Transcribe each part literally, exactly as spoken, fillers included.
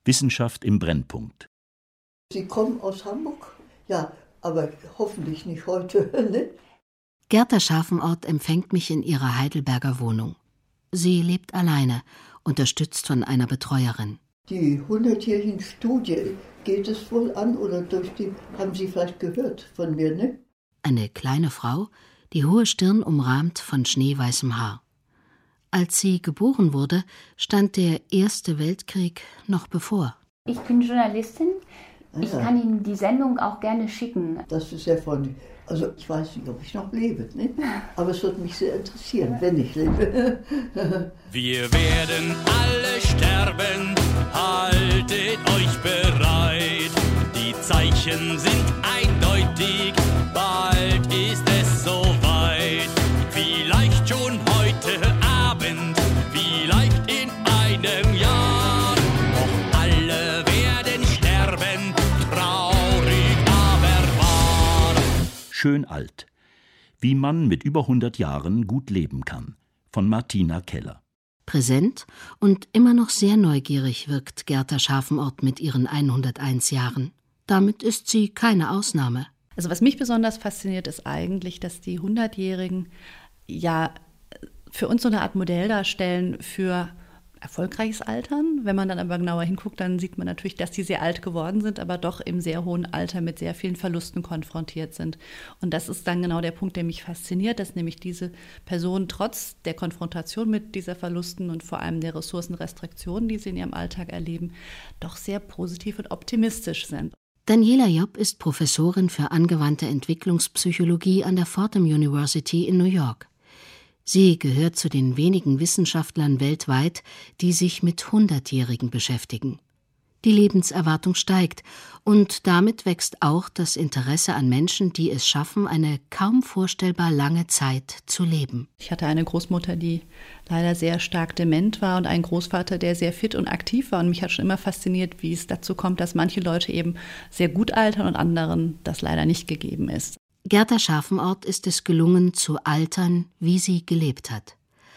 Wissenschaft im Brennpunkt. Sie kommen aus Hamburg? Ja, aber hoffentlich nicht heute, ne? Gerta Scharfenort empfängt mich in ihrer Heidelberger Wohnung. Sie lebt alleine, unterstützt von einer Betreuerin. Die hundertjährigen Studie, geht es wohl an oder durch die, haben Sie vielleicht gehört von mir, ne? Eine kleine Frau, die hohe Stirn umrahmt von schneeweißem Haar. Als sie geboren wurde, stand der Erste Weltkrieg noch bevor. Ich bin Journalistin. Ah, ich ja. kann Ihnen die Sendung auch gerne schicken. Das ist sehr freundlich. Also ich weiß nicht, ob ich noch lebe, ne? Aber es würde mich sehr interessieren, wenn ich lebe. Wir werden alle sterben, haltet euch bereit. Die Zeichen sind eindeutig, bald ist es soweit. Vielleicht schon heute Abend, vielleicht in einem Jahr. Doch alle werden sterben, traurig aber wahr. Schön alt. Wie man mit über hundert Jahren gut leben kann. Von Martina Keller. Präsent und immer noch sehr neugierig wirkt Gerta Scharfenort mit ihren hunderteins Jahren. Damit ist sie keine Ausnahme. Also was mich besonders fasziniert, ist eigentlich, dass die Hundertjährigen ja für uns so eine Art Modell darstellen für erfolgreiches Altern. Wenn man dann aber genauer hinguckt, dann sieht man natürlich, dass die sehr alt geworden sind, aber doch im sehr hohen Alter mit sehr vielen Verlusten konfrontiert sind. Und das ist dann genau der Punkt, der mich fasziniert, dass nämlich diese Personen trotz der Konfrontation mit dieser Verlusten und vor allem der Ressourcenrestriktionen, die sie in ihrem Alltag erleben, doch sehr positiv und optimistisch sind. Daniela Jopp ist Professorin für angewandte Entwicklungspsychologie an der Fordham University in New York. Sie gehört zu den wenigen Wissenschaftlern weltweit, die sich mit Hundertjährigen beschäftigen. Die Lebenserwartung steigt und damit wächst auch das Interesse an Menschen, die es schaffen, eine kaum vorstellbar lange Zeit zu leben. Ich hatte eine Großmutter, die leider sehr stark dement war und einen Großvater, der sehr fit und aktiv war. Und mich hat schon immer fasziniert, wie es dazu kommt, dass manche Leute eben sehr gut altern und anderen das leider nicht gegeben ist. Gerta Scharfenort ist es gelungen, zu altern, wie sie gelebt hat.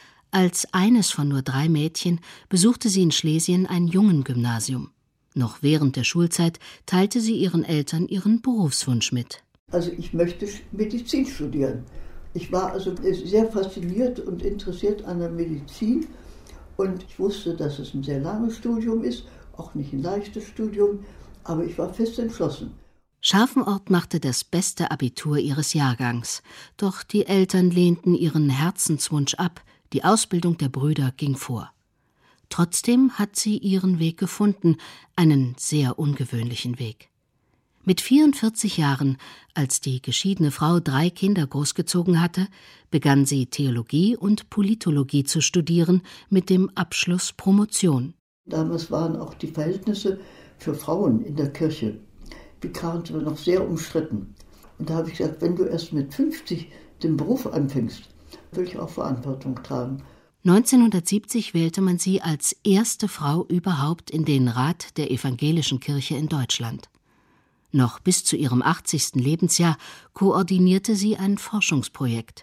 Als eines von nur drei Mädchen besuchte sie in Schlesien ein Jungengymnasium. Noch während der Schulzeit teilte sie ihren Eltern ihren Berufswunsch mit. Also ich möchte Medizin studieren. Ich war also sehr fasziniert und interessiert an der Medizin. Und ich wusste, dass es ein sehr langes Studium ist, auch nicht ein leichtes Studium, aber ich war fest entschlossen. Scharfenort machte das beste Abitur ihres Jahrgangs, doch die Eltern lehnten ihren Herzenswunsch ab, die Ausbildung der Brüder ging vor. Trotzdem hat sie ihren Weg gefunden, einen sehr ungewöhnlichen Weg. Mit vierundvierzig Jahren, als die geschiedene Frau drei Kinder großgezogen hatte, begann sie Theologie und Politologie zu studieren mit dem Abschluss Promotion. Damals waren auch die Verhältnisse für Frauen in der Kirche bekannt und noch sehr umstritten. Und da habe ich gesagt, wenn du erst mit fünfzig den Beruf anfängst, will ich auch Verantwortung tragen. neunzehnhundertsiebzig wählte man sie als erste Frau überhaupt in den Rat der Evangelischen Kirche in Deutschland. Noch bis zu ihrem achtzigsten Lebensjahr koordinierte sie ein Forschungsprojekt.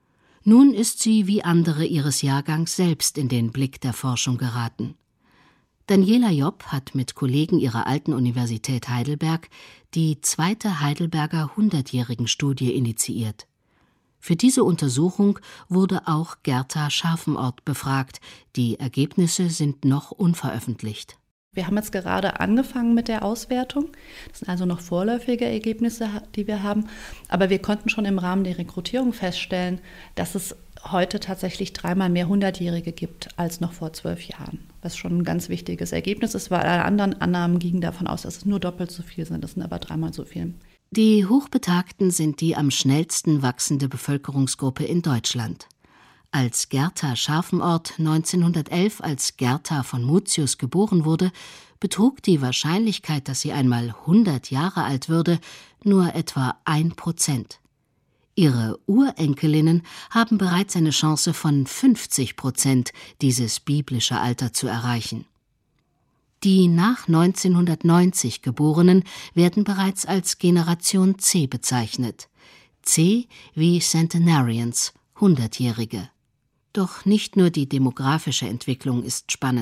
Nun ist sie wie andere ihres Jahrgangs selbst in den Blick der Forschung geraten. Daniela Jopp hat mit Kollegen ihrer alten Universität Heidelberg die zweite Heidelberger Hundertjährigen-Studie initiiert. Für diese Untersuchung wurde auch Gerta Scharfenort befragt. Die Ergebnisse sind noch unveröffentlicht. Wir haben jetzt gerade angefangen mit der Auswertung. Das sind also noch vorläufige Ergebnisse, die wir haben. Aber wir konnten schon im Rahmen der Rekrutierung feststellen, dass es heute tatsächlich dreimal mehr Hundertjährige gibt als noch vor zwölf Jahren. Was schon ein ganz wichtiges Ergebnis ist, weil alle anderen Annahmen gingen davon aus, dass es nur doppelt so viel sind. Das sind aber dreimal so viel. Die Hochbetagten sind die am schnellsten wachsende Bevölkerungsgruppe in Deutschland. Als Gerta Scharfenort neunzehnhundertelf als Gerta von Mutius geboren wurde, betrug die Wahrscheinlichkeit, dass sie einmal hundert Jahre alt würde, nur etwa ein Prozent. Ihre Urenkelinnen haben bereits eine Chance von fünfzig Prozent, dieses biblische Alter zu erreichen. Die nach neunzehnhundertneunzig Geborenen werden bereits als Generation C bezeichnet. C wie Centenarians, Hundertjährige. Doch nicht nur die demografische Entwicklung ist spannend.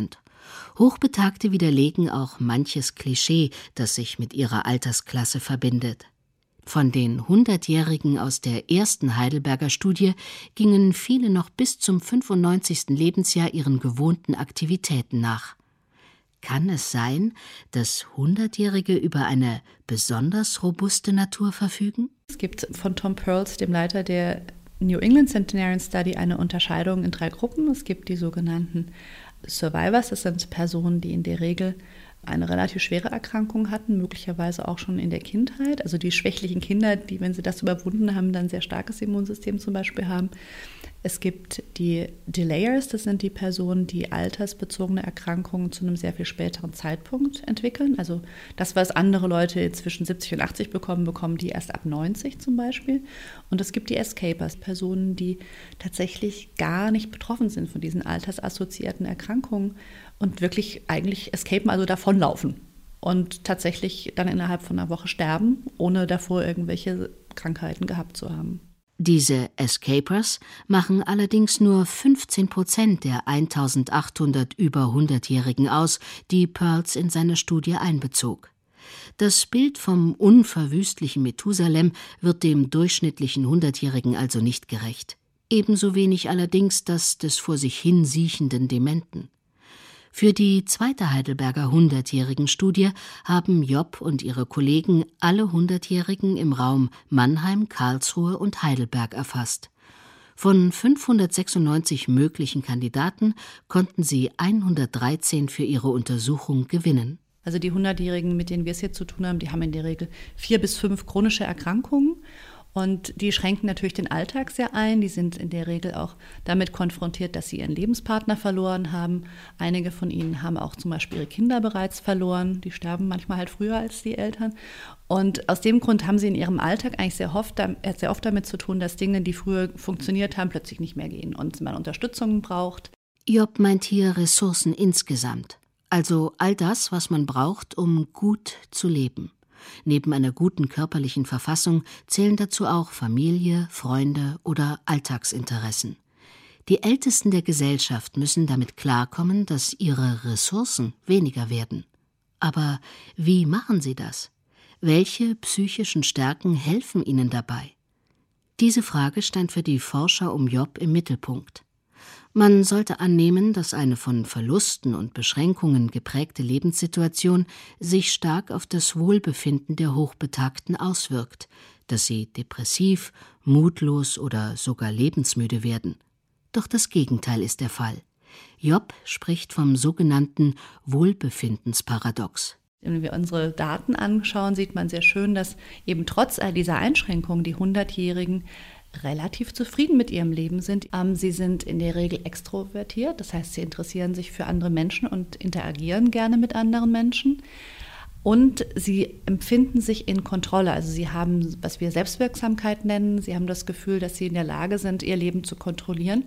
Hochbetagte widerlegen auch manches Klischee, das sich mit ihrer Altersklasse verbindet. Von den Hundertjährigen aus der ersten Heidelberger Studie gingen viele noch bis zum fünfundneunzigsten Lebensjahr ihren gewohnten Aktivitäten nach. Kann es sein, dass Hundertjährige über eine besonders robuste Natur verfügen? Es gibt von Tom Perls, dem Leiter der New England Centenarian Study, eine Unterscheidung in drei Gruppen. Es gibt die sogenannten Survivors, das sind Personen, die in der Regel eine relativ schwere Erkrankung hatten, möglicherweise auch schon in der Kindheit. Also die schwächlichen Kinder, die, wenn sie das überwunden haben, dann ein sehr starkes Immunsystem zum Beispiel haben. Es gibt die Delayers, das sind die Personen, die altersbezogene Erkrankungen zu einem sehr viel späteren Zeitpunkt entwickeln. Also das, was andere Leute zwischen siebzig und achtzig bekommen, bekommen die erst ab neunzig zum Beispiel. Und es gibt die Escapers, Personen, die tatsächlich gar nicht betroffen sind von diesen altersassoziierten Erkrankungen und wirklich eigentlich escapen, also davonlaufen und tatsächlich dann innerhalb von einer Woche sterben, ohne davor irgendwelche Krankheiten gehabt zu haben. Diese Escapers machen allerdings nur fünfzehn Prozent der eintausendachthundert über hundertjährigen aus, die Perls in seine Studie einbezog. Das Bild vom unverwüstlichen Methusalem wird dem durchschnittlichen Hundertjährigen also nicht gerecht. Ebenso wenig allerdings das des vor sich hin siechenden Dementen. Für die zweite Heidelberger hundertjährigen Studie haben Job und ihre Kollegen alle Hundertjährigen im Raum Mannheim, Karlsruhe und Heidelberg erfasst. Von fünfhundertsechsundneunzig möglichen Kandidaten konnten sie hundertdreizehn für ihre Untersuchung gewinnen. Also die Hundertjährigen, mit denen wir es hier zu tun haben, die haben in der Regel vier bis fünf chronische Erkrankungen. Und die schränken natürlich den Alltag sehr ein. Die sind in der Regel auch damit konfrontiert, dass sie ihren Lebenspartner verloren haben. Einige von ihnen haben auch zum Beispiel ihre Kinder bereits verloren. Die sterben manchmal halt früher als die Eltern. Und aus dem Grund haben sie in ihrem Alltag eigentlich sehr oft, sehr oft damit zu tun, dass Dinge, die früher funktioniert haben, plötzlich nicht mehr gehen und man Unterstützung braucht. Job meint hier Ressourcen insgesamt. Also all das, was man braucht, um gut zu leben. Neben einer guten körperlichen Verfassung zählen dazu auch Familie, Freunde oder Alltagsinteressen. Die Ältesten der Gesellschaft müssen damit klarkommen, dass ihre Ressourcen weniger werden. Aber wie machen sie das? Welche psychischen Stärken helfen ihnen dabei? Diese Frage stand für die Forscher um Job im Mittelpunkt. Man sollte annehmen, dass eine von Verlusten und Beschränkungen geprägte Lebenssituation sich stark auf das Wohlbefinden der Hochbetagten auswirkt, dass sie depressiv, mutlos oder sogar lebensmüde werden. Doch das Gegenteil ist der Fall. Job spricht vom sogenannten Wohlbefindensparadox. Wenn wir unsere Daten anschauen, sieht man sehr schön, dass eben trotz all dieser Einschränkungen die Hundertjährigen relativ zufrieden mit ihrem Leben sind. Sie sind in der Regel extrovertiert, das heißt, sie interessieren sich für andere Menschen und interagieren gerne mit anderen Menschen. Und sie empfinden sich in Kontrolle, also sie haben, was wir Selbstwirksamkeit nennen, sie haben das Gefühl, dass sie in der Lage sind, ihr Leben zu kontrollieren.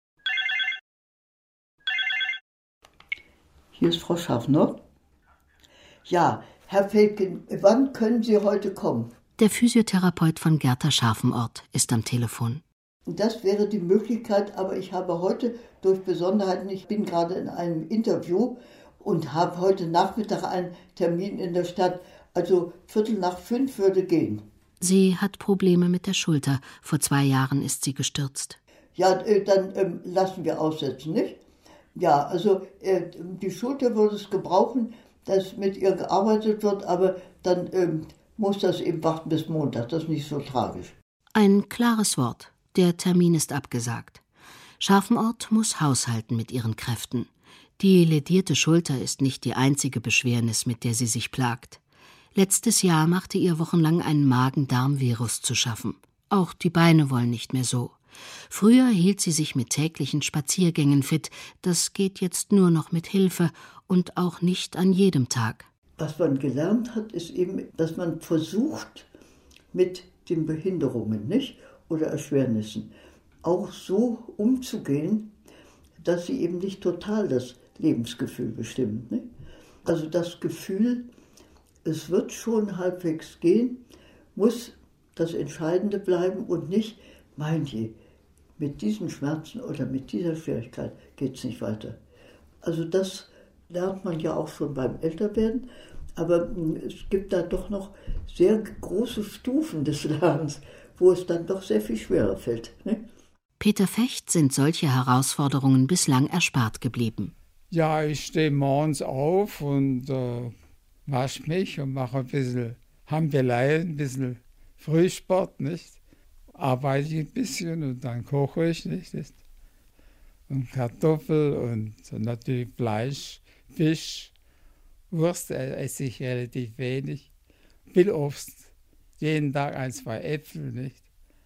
Hier ist Frau Schaffner. Ja, Herr Felken, wann können Sie heute kommen? Der Physiotherapeut von Gerta Scharfenort ist am Telefon. Das wäre die Möglichkeit, aber ich habe heute durch Besonderheiten, ich bin gerade in einem Interview und habe heute Nachmittag einen Termin in der Stadt, also Viertel nach fünf würde gehen. Sie hat Probleme mit der Schulter. Vor zwei Jahren ist sie gestürzt. Ja, dann ähm, lassen wir aussetzen, nicht? Ja, also äh, die Schulter würde es gebrauchen, dass mit ihr gearbeitet wird, aber dann ähm, muss das eben warten bis Montag, das ist nicht so tragisch. Ein klares Wort. Der Termin ist abgesagt. Scharfenort muss haushalten mit ihren Kräften. Die lädierte Schulter ist nicht die einzige Beschwernis, mit der sie sich plagt. Letztes Jahr machte ihr wochenlang ein Magen-Darm-Virus zu schaffen. Auch die Beine wollen nicht mehr so. Früher hielt sie sich mit täglichen Spaziergängen fit. Das geht jetzt nur noch mit Hilfe und auch nicht an jedem Tag. Was man gelernt hat, ist eben, dass man versucht, mit den Behinderungen, nicht, oder Erschwernissen auch so umzugehen, dass sie eben nicht total das Lebensgefühl bestimmen. Nicht? Also das Gefühl, es wird schon halbwegs gehen, muss das Entscheidende bleiben und nicht, mein je, mit diesen Schmerzen oder mit dieser Schwierigkeit geht es nicht weiter. Also das lernt man ja auch schon beim Älterwerden, aber es gibt da doch noch sehr große Stufen des Lernens, wo es dann doch sehr viel schwerer fällt. Ne? Peter Fecht sind solche Herausforderungen bislang erspart geblieben. Ja, ich stehe morgens auf und äh, wasche mich und mache ein bisschen Hampelei, ein bisschen Frühsport, nicht? Arbeite ich ein bisschen und dann koche ich, nicht? Und Kartoffel und natürlich Fleisch, Fisch, Wurst esse ich relativ wenig. Viel Obst, jeden Tag ein, zwei Äpfel, nicht?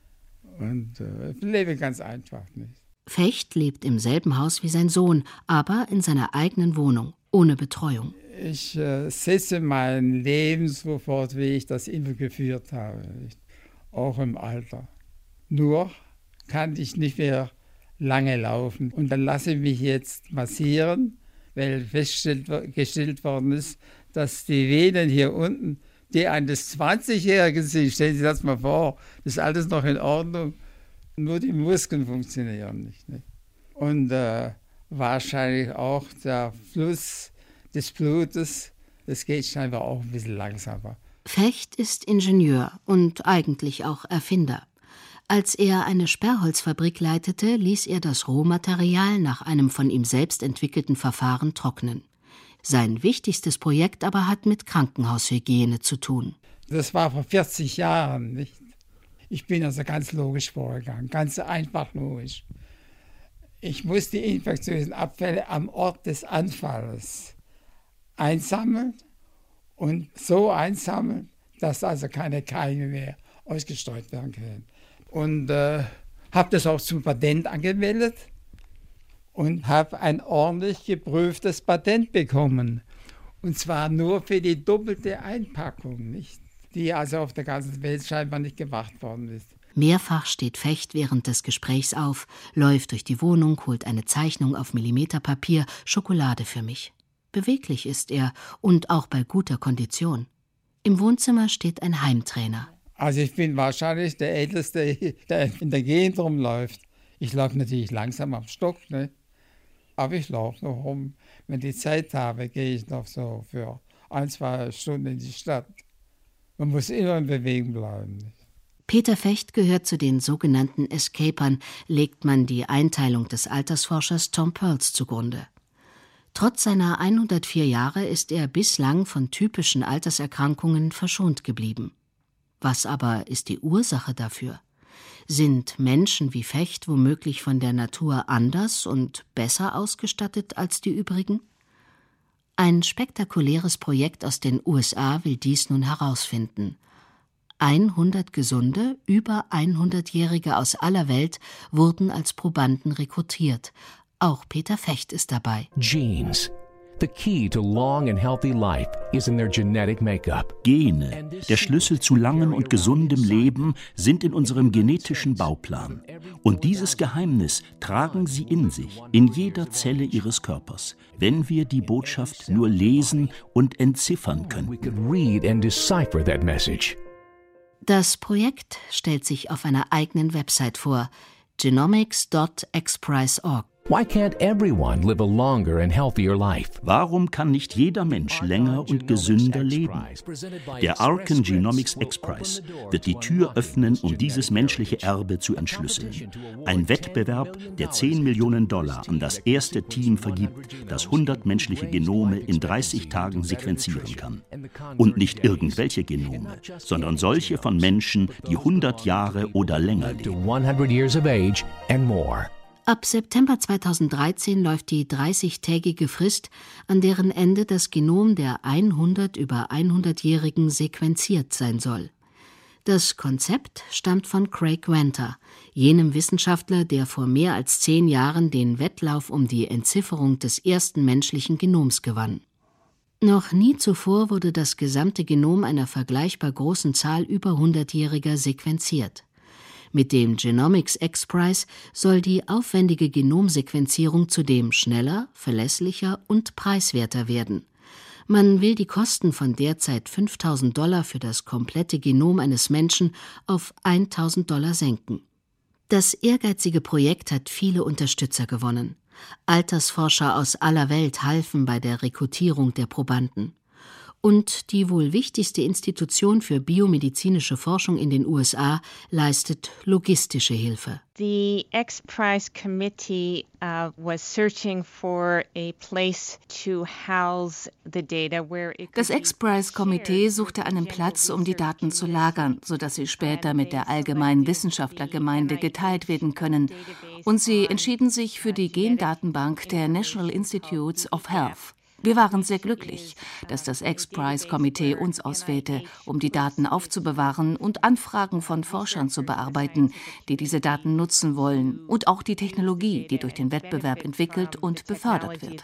Und äh, ich lebe ganz einfach, nicht? Fecht lebt im selben Haus wie sein Sohn, aber in seiner eigenen Wohnung, ohne Betreuung. Ich äh, setze mein Leben so fort, wie ich das immer geführt habe, nicht? Auch im Alter. Nur kann ich nicht mehr lange laufen. Und dann lasse ich mich jetzt massieren, weil festgestellt worden ist, dass die Venen hier unten, die eines zwanzigjährigen sind, stellen Sie das mal vor, das ist alles noch in Ordnung, nur die Muskeln funktionieren nicht. nicht? Und äh, wahrscheinlich auch der Fluss des Blutes, das geht scheinbar auch ein bisschen langsamer. Fecht ist Ingenieur und eigentlich auch Erfinder. Als er eine Sperrholzfabrik leitete, ließ er das Rohmaterial nach einem von ihm selbst entwickelten Verfahren trocknen. Sein wichtigstes Projekt aber hat mit Krankenhaushygiene zu tun. Das war vor vierzig Jahren, nicht? Ich bin also ganz logisch vorgegangen, ganz einfach logisch. Ich muss die infektiösen Abfälle am Ort des Anfalls einsammeln und so einsammeln, dass also keine Keime mehr ausgestreut werden können. Und äh, habe das auch zum Patent angemeldet und habe ein ordentlich geprüftes Patent bekommen. Und zwar nur für die doppelte Einpackung, nicht? Die also auf der ganzen Welt scheinbar nicht gemacht worden ist. Mehrfach steht Fecht während des Gesprächs auf, läuft durch die Wohnung, holt eine Zeichnung auf Millimeterpapier, Schokolade für mich. Beweglich ist er und auch bei guter Kondition. Im Wohnzimmer steht ein Heimtrainer. Also ich bin wahrscheinlich der Älteste, der in der Gegend rumläuft. Ich laufe natürlich langsam am Stock, ne? Aber ich laufe noch rum. Wenn ich Zeit habe, gehe ich noch so für ein, zwei Stunden in die Stadt. Man muss immer in Bewegung bleiben. Peter Fecht gehört zu den sogenannten Escapern, legt man die Einteilung des Altersforschers Tom Perls zugrunde. Trotz seiner hundertvier Jahre ist er bislang von typischen Alterserkrankungen verschont geblieben. Was aber ist die Ursache dafür? Sind Menschen wie Fecht womöglich von der Natur anders und besser ausgestattet als die übrigen? Ein spektakuläres Projekt aus den U S A will dies nun herausfinden. hundert gesunde, über hundertjährige aus aller Welt wurden als Probanden rekrutiert. Auch Peter Fecht ist dabei. Genes. The key to long and healthy life is in their genetic makeup. Gene, der Schlüssel zu langem und gesundem Leben, sind in unserem genetischen Bauplan. Und dieses Geheimnis tragen sie in sich, in jeder Zelle ihres Körpers, wenn wir die Botschaft nur lesen und entziffern können. We could read and decipher that message. Das Projekt stellt sich auf einer eigenen Website vor, genomics dot exprise dot org. Why can't everyone live a longer and healthier life? Warum kann nicht jeder Mensch länger und gesünder leben? Der Arken Genomics X-Prize wird die Tür öffnen, um dieses menschliche Erbe zu entschlüsseln. Ein Wettbewerb, der zehn Millionen Dollar an das erste Team vergibt, das hundert menschliche Genome in dreißig Tagen sequenzieren kann. Und nicht irgendwelche Genome, sondern solche von Menschen, die hundert Jahre oder länger leben. hundred years of age and more. Ab September zweitausenddreizehn läuft die dreißigtägige Frist, an deren Ende das Genom der hundert über hundertjährigen sequenziert sein soll. Das Konzept stammt von Craig Venter, jenem Wissenschaftler, der vor mehr als zehn Jahren den Wettlauf um die Entzifferung des ersten menschlichen Genoms gewann. Noch nie zuvor wurde das gesamte Genom einer vergleichbar großen Zahl über hundertjähriger sequenziert. Mit dem Genomics X-Prize soll die aufwendige Genomsequenzierung zudem schneller, verlässlicher und preiswerter werden. Man will die Kosten von derzeit fünftausend Dollar für das komplette Genom eines Menschen auf eintausend Dollar senken. Das ehrgeizige Projekt hat viele Unterstützer gewonnen. Altersforscher aus aller Welt halfen bei der Rekrutierung der Probanden. Und die wohl wichtigste Institution für biomedizinische Forschung in den U S A leistet logistische Hilfe. The X Prize Committee uh, was searching for a place to house the data where it Das X Prize Komitee suchte einen Platz, um die Daten zu lagern, sodass sie später mit der allgemeinen Wissenschaftlergemeinde geteilt werden können. Und sie entschieden sich für die Gendatenbank der National Institutes of Health. Wir waren sehr glücklich, dass das X Prize Komitee uns auswählte, um die Daten aufzubewahren und Anfragen von Forschern zu bearbeiten, die diese Daten nutzen wollen, und auch die Technologie, die durch den Wettbewerb entwickelt und befördert wird.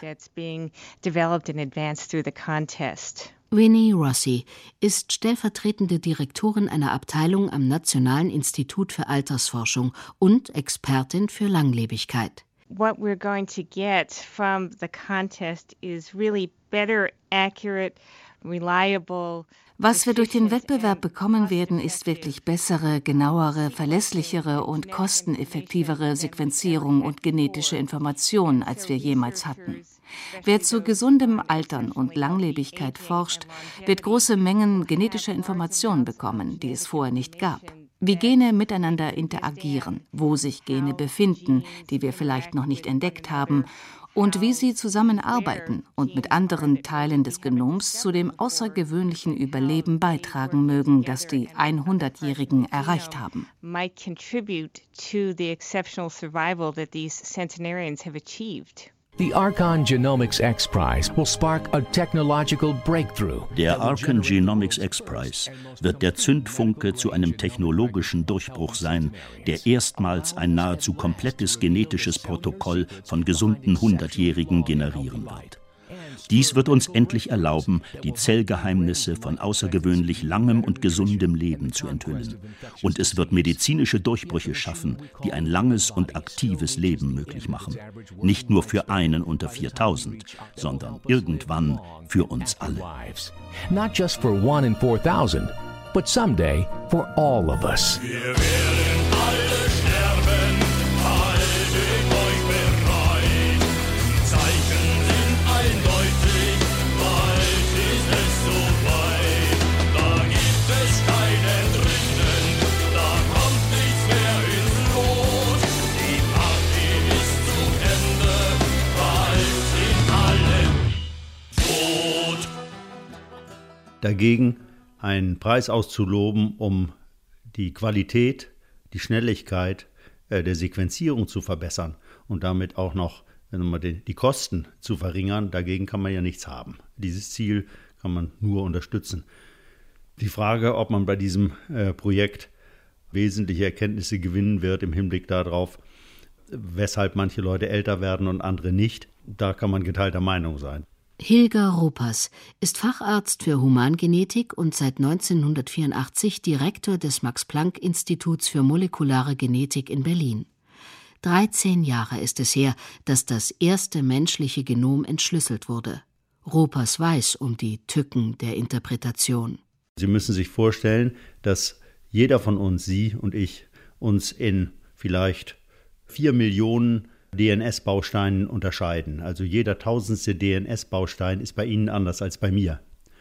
Winnie Rossi ist stellvertretende Direktorin einer Abteilung am Nationalen Institut für Altersforschung und Expertin für Langlebigkeit. What we're going to get from the contest is really better, accurate, reliable. Was wir durch den Wettbewerb bekommen werden, ist wirklich bessere, genauere, verlässlichere und kosteneffektivere Sequenzierung und genetische Information, als wir jemals hatten. Wer zu gesundem Altern und Langlebigkeit forscht, wird große Mengen genetischer Informationen bekommen, die es vorher nicht gab. Wie Gene miteinander interagieren, wo sich Gene befinden, die wir vielleicht noch nicht entdeckt haben, und wie sie zusammenarbeiten und mit anderen Teilen des Genoms zu dem außergewöhnlichen Überleben beitragen mögen, das die hundertjährigen erreicht haben. The Archon Genomics X Prize will spark a technological breakthrough. Der Archon Genomics X Prize wird der Zündfunke zu einem technologischen Durchbruch sein, der erstmals ein nahezu komplettes genetisches Protokoll von gesunden Hundertjährigen generieren wird. Dies wird uns endlich erlauben, die Zellgeheimnisse von außergewöhnlich langem und gesundem Leben zu enthüllen. Und es wird medizinische Durchbrüche schaffen, die ein langes und aktives Leben möglich machen. Nicht nur für einen unter viertausend, sondern irgendwann für uns alle. Not just for one in four thousand, but someday for all of us. Wir werden alle sterben, haltet euch bereit. Die Zeichen sind eindeutig, bald ist es soweit. Da gibt es kein Entrinnen, da kommt nichts mehr ins Lot. Die Party ist zu Ende, bald sind alle tot. Dagegen einen Preis auszuloben, um die Qualität, die Schnelligkeit äh, der Sequenzierung zu verbessern und damit auch noch die, die Kosten zu verringern, dagegen kann man ja nichts haben. Dieses Ziel kann man nur unterstützen. Die Frage, ob man bei diesem äh, Projekt wesentliche Erkenntnisse gewinnen wird im Hinblick darauf, weshalb manche Leute älter werden und andere nicht, da kann man geteilter Meinung sein. Hilger Ropers ist Facharzt für Humangenetik und seit neunzehnhundertvierundachtzig Direktor des Max-Planck-Instituts für molekulare Genetik in Berlin. dreizehn Jahre ist es her, dass das erste menschliche Genom entschlüsselt wurde. Ropers weiß um die Tücken der Interpretation. Sie müssen sich vorstellen, dass jeder von uns, Sie und ich, uns in vielleicht vier Millionen D N S-Bausteinen unterscheiden. Also jeder tausendste D N S-Baustein ist bei Ihnen anders als bei mir.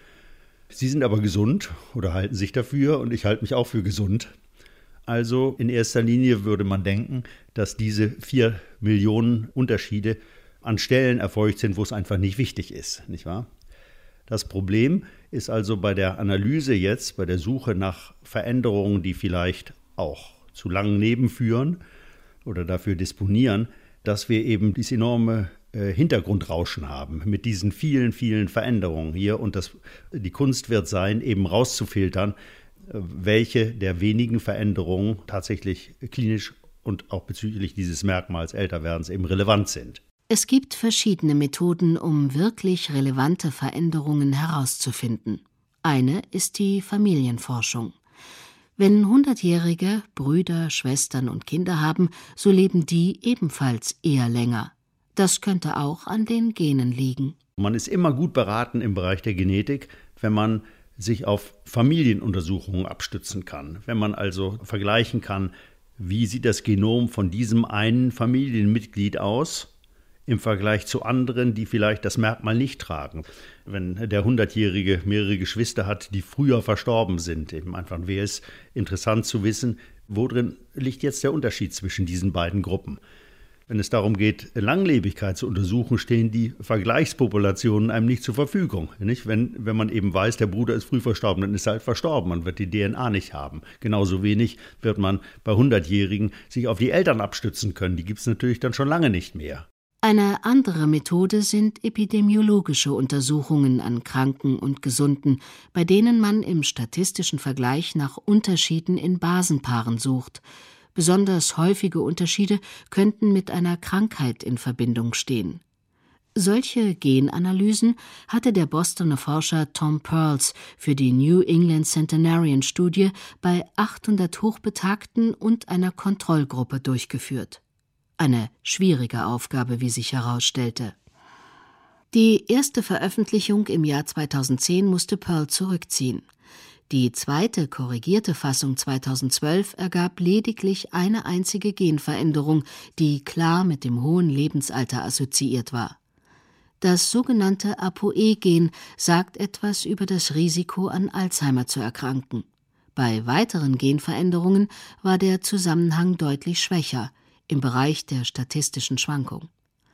Sie sind aber gesund oder halten sich dafür und ich halte mich auch für gesund. Also in erster Linie würde man denken, dass diese vier Millionen Unterschiede an Stellen erfolgt sind, wo es einfach nicht wichtig ist, nicht wahr? Das Problem ist also bei der Analyse jetzt, bei der Suche nach Veränderungen, die vielleicht auch zu langen Leben führen oder dafür disponieren, dass wir eben dieses enorme äh, Hintergrundrauschen haben mit diesen vielen, vielen Veränderungen hier. Und das, die Kunst wird sein, eben rauszufiltern, äh, welche der wenigen Veränderungen tatsächlich klinisch und auch bezüglich dieses Merkmals Älterwerdens eben relevant sind. Es gibt verschiedene Methoden, um wirklich relevante Veränderungen herauszufinden. Eine ist die Familienforschung. Wenn Hundertjährige Brüder, Schwestern und Kinder haben, so leben die ebenfalls eher länger. Das könnte auch an den Genen liegen. Man ist immer gut beraten im Bereich der Genetik, wenn man sich auf Familienuntersuchungen abstützen kann. Wenn man also vergleichen kann, wie sieht das Genom von diesem einen Familienmitglied aus im Vergleich zu anderen, die vielleicht das Merkmal nicht tragen. Wenn der hundertjährige mehrere Geschwister hat, die früher verstorben sind, eben einfach wäre es interessant zu wissen, worin liegt jetzt der Unterschied zwischen diesen beiden Gruppen. Wenn es darum geht, Langlebigkeit zu untersuchen, stehen die Vergleichspopulationen einem nicht zur Verfügung. Nicht? Wenn, wenn man eben weiß, der Bruder ist früh verstorben, dann ist er halt verstorben, man wird die D N A nicht haben. Genauso wenig wird man bei hundertjährigen sich auf die Eltern abstützen können. Die gibt es natürlich dann schon lange nicht mehr. Eine andere Methode sind epidemiologische Untersuchungen an Kranken und Gesunden, bei denen man im statistischen Vergleich nach Unterschieden in Basenpaaren sucht. Besonders häufige Unterschiede könnten mit einer Krankheit in Verbindung stehen. Solche Genanalysen hatte der Bostoner Forscher Tom Perls für die New England Centenarian-Studie bei achthundert Hochbetagten und einer Kontrollgruppe durchgeführt. Eine schwierige Aufgabe, wie sich herausstellte. Die erste Veröffentlichung im Jahr zweitausendzehn musste Pearl zurückziehen. Die zweite korrigierte Fassung zweitausendzwölf ergab lediglich eine einzige Genveränderung, die klar mit dem hohen Lebensalter assoziiert war. Das sogenannte ApoE-Gen sagt etwas über das Risiko, an Alzheimer zu erkranken. Bei weiteren Genveränderungen war der Zusammenhang deutlich schwächer, im Bereich der statistischen Schwankung.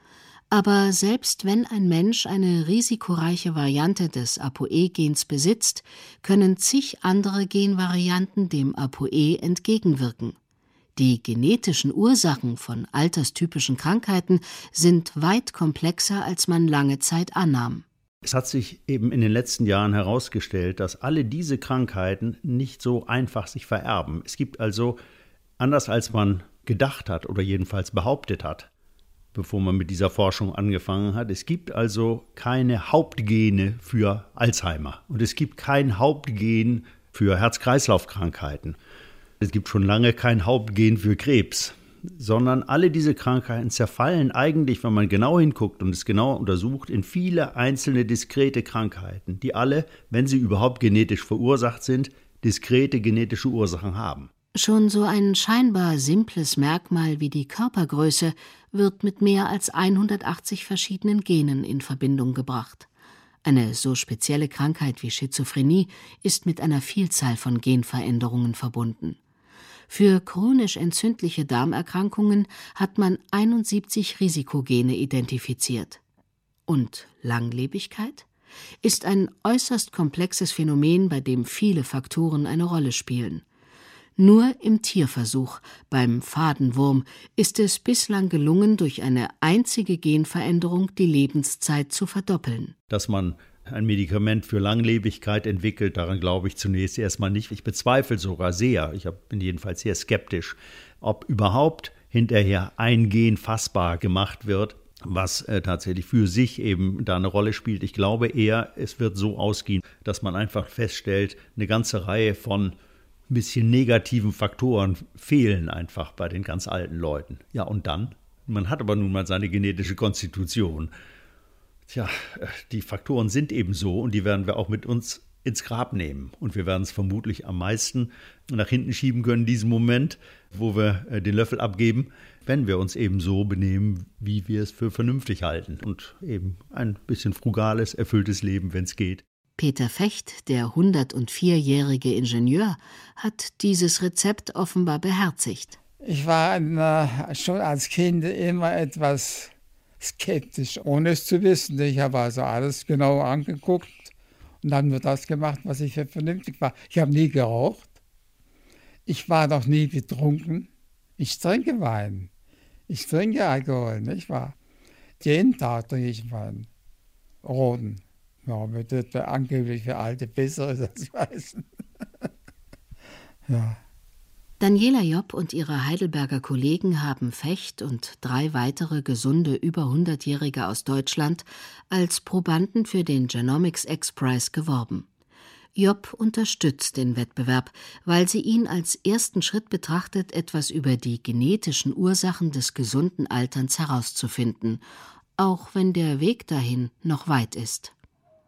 Aber selbst wenn ein Mensch eine risikoreiche Variante des ApoE-Gens besitzt, können zig andere Genvarianten dem ApoE entgegenwirken. Die genetischen Ursachen von alterstypischen Krankheiten sind weit komplexer, als man lange Zeit annahm. Es hat sich eben in den letzten Jahren herausgestellt, dass alle diese Krankheiten nicht so einfach sich vererben. Es gibt also, anders als man gedacht hat oder jedenfalls behauptet hat, bevor man mit dieser Forschung angefangen hat. Es gibt also keine Hauptgene für Alzheimer und es gibt kein Hauptgen für Herz-Kreislauf-Krankheiten. Es gibt schon lange kein Hauptgen für Krebs, sondern alle diese Krankheiten zerfallen eigentlich, wenn man genau hinguckt und es genau untersucht, in viele einzelne diskrete Krankheiten, die alle, wenn sie überhaupt genetisch verursacht sind, diskrete genetische Ursachen haben. Schon so ein scheinbar simples Merkmal wie die Körpergröße wird mit mehr als hundertachtzig verschiedenen Genen in Verbindung gebracht. Eine so spezielle Krankheit wie Schizophrenie ist mit einer Vielzahl von Genveränderungen verbunden. Für chronisch entzündliche Darmerkrankungen hat man einundsiebzig Risikogene identifiziert. Und Langlebigkeit ist ein äußerst komplexes Phänomen, bei dem viele Faktoren eine Rolle spielen. Nur im Tierversuch, beim Fadenwurm, ist es bislang gelungen, durch eine einzige Genveränderung die Lebenszeit zu verdoppeln. Dass man ein Medikament für Langlebigkeit entwickelt, daran glaube ich zunächst erstmal nicht. Ich bezweifle sogar sehr, ich bin jedenfalls sehr skeptisch, ob überhaupt hinterher ein Gen fassbar gemacht wird, was äh, tatsächlich für sich eben da eine Rolle spielt. Ich glaube eher, es wird so ausgehen, dass man einfach feststellt, eine ganze Reihe von ein bisschen negativen Faktoren fehlen einfach bei den ganz alten Leuten. Ja, und dann? Man hat aber nun mal seine genetische Konstitution. Tja, die Faktoren sind eben so und die werden wir auch mit uns ins Grab nehmen. Und wir werden es vermutlich am meisten nach hinten schieben können in diesem Moment, wo wir den Löffel abgeben, wenn wir uns eben so benehmen, wie wir es für vernünftig halten. Und eben ein bisschen frugales, erfülltes Leben, wenn es geht. Peter Fecht, der hundertvierjährige Ingenieur, hat dieses Rezept offenbar beherzigt. Ich war äh, schon als Kind immer etwas skeptisch, ohne es zu wissen. Ich habe also alles genau angeguckt und dann nur das gemacht, was ich für vernünftig war. Ich habe nie geraucht. Ich war noch nie betrunken. Ich trinke Wein. Ich trinke Alkohol, nicht wahr? Jeden Tag trinke ich Wein. Roten. Ja, das angeblich für Alte besser ist als Weißen. Ja. Daniela Jopp und ihre Heidelberger Kollegen haben Fecht und drei weitere gesunde über hundertjährige aus Deutschland als Probanden für den Genomics X-Prize geworben. Jopp unterstützt den Wettbewerb, weil sie ihn als ersten Schritt betrachtet, etwas über die genetischen Ursachen des gesunden Alterns herauszufinden, auch wenn der Weg dahin noch weit ist.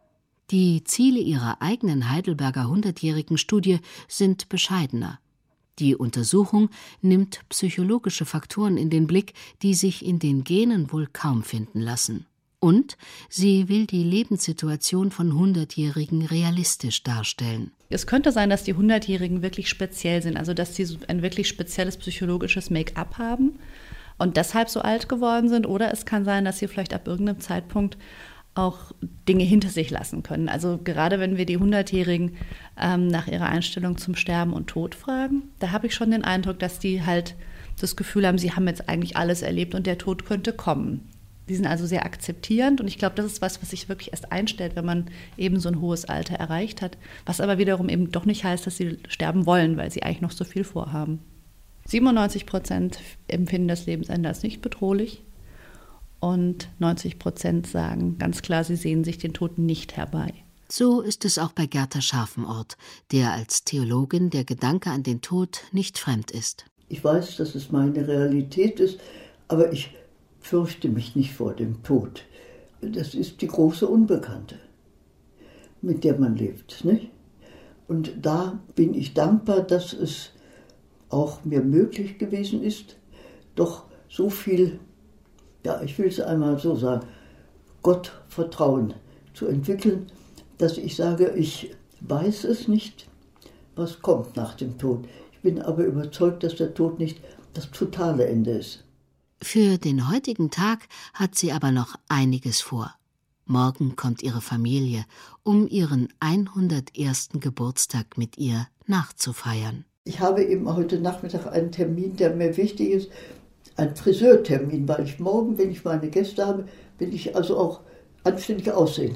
Die Ziele ihrer eigenen Heidelberger hundertjährigen Studie sind bescheidener. Die Untersuchung nimmt psychologische Faktoren in den Blick, die sich in den Genen wohl kaum finden lassen. Und sie will die Lebenssituation von Hundertjährigen realistisch darstellen. Es könnte sein, dass die Hundertjährigen wirklich speziell sind, also dass sie ein wirklich spezielles psychologisches Make-up haben und deshalb so alt geworden sind. Oder es kann sein, dass sie vielleicht ab irgendeinem Zeitpunkt auch Dinge hinter sich lassen können. Also gerade wenn wir die Hundertjährigen ähm, nach ihrer Einstellung zum Sterben und Tod fragen, da habe ich schon den Eindruck, dass die halt das Gefühl haben, sie haben jetzt eigentlich alles erlebt und der Tod könnte kommen. Die sind also sehr akzeptierend und ich glaube, das ist was, was sich wirklich erst einstellt, wenn man eben so ein hohes Alter erreicht hat, was aber wiederum eben doch nicht heißt, dass sie sterben wollen, weil sie eigentlich noch so viel vorhaben. siebenundneunzig Prozent empfinden das Lebensende als nicht bedrohlich. Und neunzig Prozent sagen ganz klar, sie sehen sich den Tod nicht herbei. So ist es auch bei Gerta Scharfenort, der als Theologin der Gedanke an den Tod nicht fremd ist. Ich weiß, dass es meine Realität ist, aber ich fürchte mich nicht vor dem Tod. Das ist die große Unbekannte, mit der man lebt, nicht? Und da bin ich dankbar, dass es auch mir möglich gewesen ist, doch so viel, ja, ich will es einmal so sagen, Gottvertrauen zu entwickeln, dass ich sage, ich weiß es nicht, was kommt nach dem Tod. Ich bin aber überzeugt, dass der Tod nicht das totale Ende ist. Für den heutigen Tag hat sie aber noch einiges vor. Morgen kommt ihre Familie, um ihren hundertersten Geburtstag mit ihr nachzufeiern. Ich habe eben heute Nachmittag einen Termin, der mir wichtig ist, ein Friseurtermin, weil ich morgen, wenn ich meine Gäste habe, will ich also auch anständig aussehen.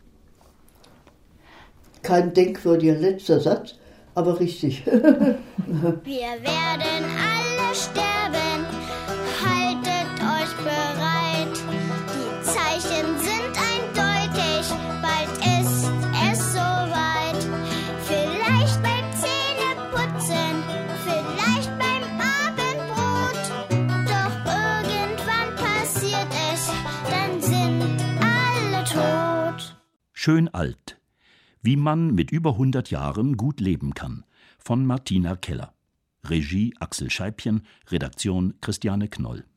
Kein denkwürdiger letzter Satz, aber richtig. Wir werden alle sterben, haltet euch bereit. Die Zeichen sind eindeutig, bald ist es soweit. Vielleicht beim Zähneputzen, vielleicht beim Abendbrot. Doch irgendwann passiert es, dann sind alle tot. Schön alt. Wie man mit über hundert Jahren gut leben kann. Von Martina Keller. Regie Axel Scheibchen, Redaktion Christiane Knoll.